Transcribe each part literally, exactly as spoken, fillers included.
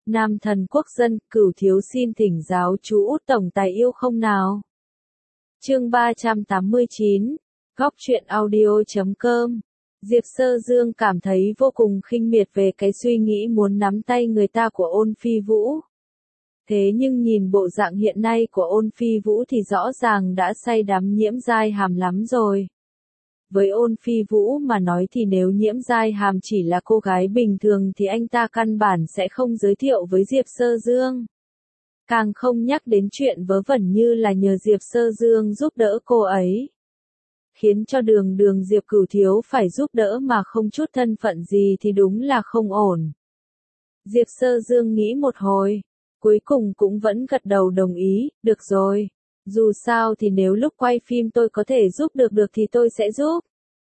Nam thần quốc dân, Cửu thiếu xin thỉnh giáo chú Út tổng tài yêu không nào. Chương ba trăm tám mươi chín, Góc truyện audio chấm com. Diệp Sơ Dương cảm thấy vô cùng khinh miệt về cái suy nghĩ muốn nắm tay người ta của Ôn Phi Vũ. Thế nhưng nhìn bộ dạng hiện nay của Ôn Phi Vũ thì rõ ràng đã say đắm Nhiễm Giai Hàm lắm rồi. Với Ôn Phi Vũ mà nói thì nếu Nhiễm Giai Hàm chỉ là cô gái bình thường thì anh ta căn bản sẽ không giới thiệu với Diệp Sơ Dương. Càng không nhắc đến chuyện vớ vẩn như là nhờ Diệp Sơ Dương giúp đỡ cô ấy. Khiến cho đường đường Diệp Cửu thiếu phải giúp đỡ mà không chút thân phận gì thì đúng là không ổn. Diệp Sơ Dương nghĩ một hồi, cuối cùng cũng vẫn gật đầu đồng ý, được rồi. Dù sao thì nếu lúc quay phim tôi có thể giúp được được thì tôi sẽ giúp.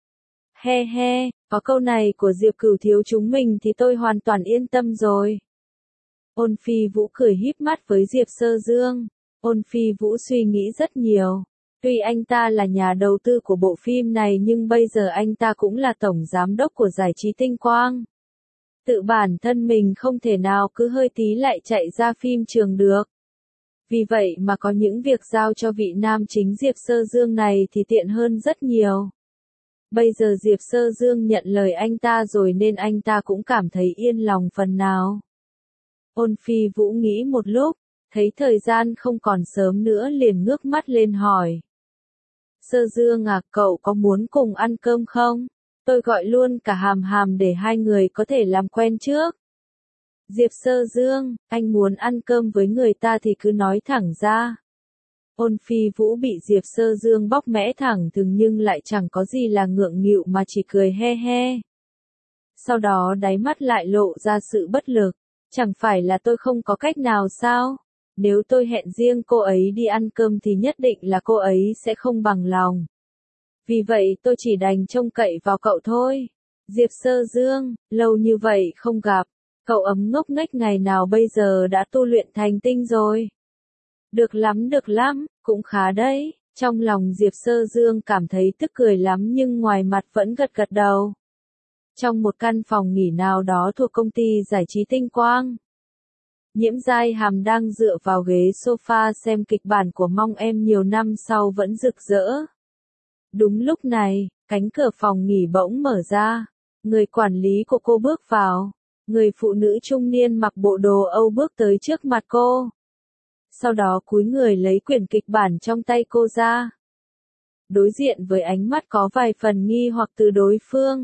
He he, có câu này của Diệp Cửu thiếu chúng mình thì tôi hoàn toàn yên tâm rồi. Ôn Phi Vũ cười híp mắt với Diệp Sơ Dương. Ôn Phi Vũ suy nghĩ rất nhiều. Tuy anh ta là nhà đầu tư của bộ phim này nhưng bây giờ anh ta cũng là tổng giám đốc của giải trí Tinh Quang. Tự bản thân mình không thể nào cứ hơi tí lại chạy ra phim trường được. Vì vậy mà có những việc giao cho vị nam chính Diệp Sơ Dương này thì tiện hơn rất nhiều. Bây giờ Diệp Sơ Dương nhận lời anh ta rồi nên anh ta cũng cảm thấy yên lòng phần nào. Ôn Phi Vũ nghĩ một lúc, thấy thời gian không còn sớm nữa liền ngước mắt lên hỏi. Sơ Dương à, cậu có muốn cùng ăn cơm không? Tôi gọi luôn cả Hàm Hàm để hai người có thể làm quen trước. Diệp Sơ Dương, anh muốn ăn cơm với người ta thì cứ nói thẳng ra. Ôn Phi Vũ bị Diệp Sơ Dương bóc mẽ thẳng thừng nhưng lại chẳng có gì là ngượng nghịu mà chỉ cười he he. Sau đó đáy mắt lại lộ ra sự bất lực. Chẳng phải là tôi không có cách nào sao? Nếu tôi hẹn riêng cô ấy đi ăn cơm thì nhất định là cô ấy sẽ không bằng lòng. Vì vậy tôi chỉ đành trông cậy vào cậu thôi. Diệp Sơ Dương, lâu như vậy không gặp, cậu ấm ngốc nghếch ngày nào bây giờ đã tu luyện thành tinh rồi. Được lắm được lắm, cũng khá đấy. Trong lòng Diệp Sơ Dương cảm thấy tức cười lắm nhưng ngoài mặt vẫn gật gật đầu. Trong một căn phòng nghỉ nào đó thuộc công ty giải trí Tinh Quang. Nhiễm Giai Hàm đang dựa vào ghế sofa xem kịch bản của Mong Em nhiều năm sau vẫn rực rỡ. Đúng lúc này, cánh cửa phòng nghỉ bỗng mở ra. Người quản lý của cô bước vào. Người phụ nữ trung niên mặc bộ đồ Âu bước tới trước mặt cô. Sau đó cúi người lấy quyển kịch bản trong tay cô ra. Đối diện với ánh mắt có vài phần nghi hoặc từ đối phương.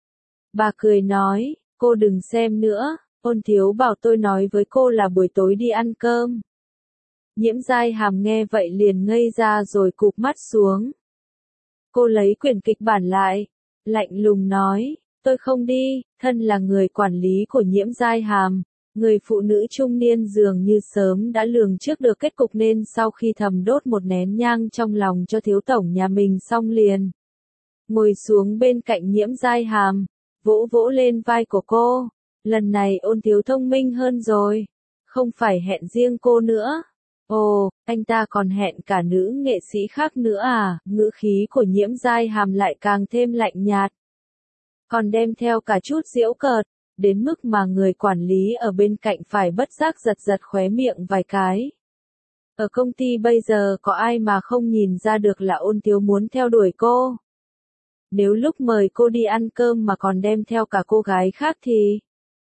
Bà cười nói, cô đừng xem nữa, Ôn thiếu bảo tôi nói với cô là buổi tối đi ăn cơm. Nhiễm Giai Hàm nghe vậy liền ngây ra rồi cụp mắt xuống. Cô lấy quyển kịch bản lại, lạnh lùng nói, tôi không đi. Thân là người quản lý của Nhiễm Giai Hàm, người phụ nữ trung niên dường như sớm đã lường trước được kết cục nên sau khi thầm đốt một nén nhang trong lòng cho thiếu tổng nhà mình xong liền. Ngồi xuống bên cạnh Nhiễm Giai Hàm, vỗ vỗ lên vai của cô. Lần này Ôn thiếu thông minh hơn rồi. Không phải hẹn riêng cô nữa. Ồ, anh ta còn hẹn cả nữ nghệ sĩ khác nữa à? Ngữ khí của Nhiễm Giai Hàm lại càng thêm lạnh nhạt. Còn đem theo cả chút giễu cợt. Đến mức mà người quản lý ở bên cạnh phải bất giác giật giật khóe miệng vài cái. Ở công ty bây giờ có ai mà không nhìn ra được là Ôn thiếu muốn theo đuổi cô? Nếu lúc mời cô đi ăn cơm mà còn đem theo cả cô gái khác thì...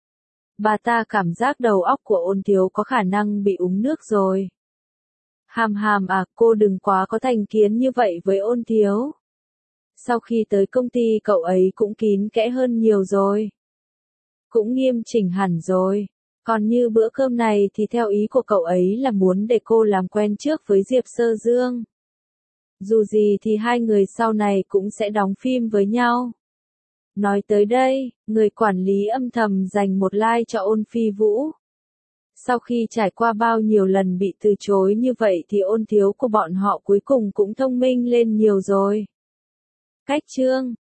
Bà ta cảm giác đầu óc của Ôn thiếu có khả năng bị uống nước rồi. Hàm Hàm à, cô đừng quá có thành kiến như vậy với Ôn thiếu. Sau khi tới công ty cậu ấy cũng kín kẽ hơn nhiều rồi. Cũng nghiêm chỉnh hẳn rồi. Còn như bữa cơm này thì theo ý của cậu ấy là muốn để cô làm quen trước với Diệp Sơ Dương. Dù gì thì hai người sau này cũng sẽ đóng phim với nhau. Nói tới đây, người quản lý âm thầm dành một like cho Ôn Phi Vũ. Sau khi trải qua bao nhiêu lần bị từ chối như vậy thì Ôn thiếu của bọn họ cuối cùng cũng thông minh lên nhiều rồi. Cách chương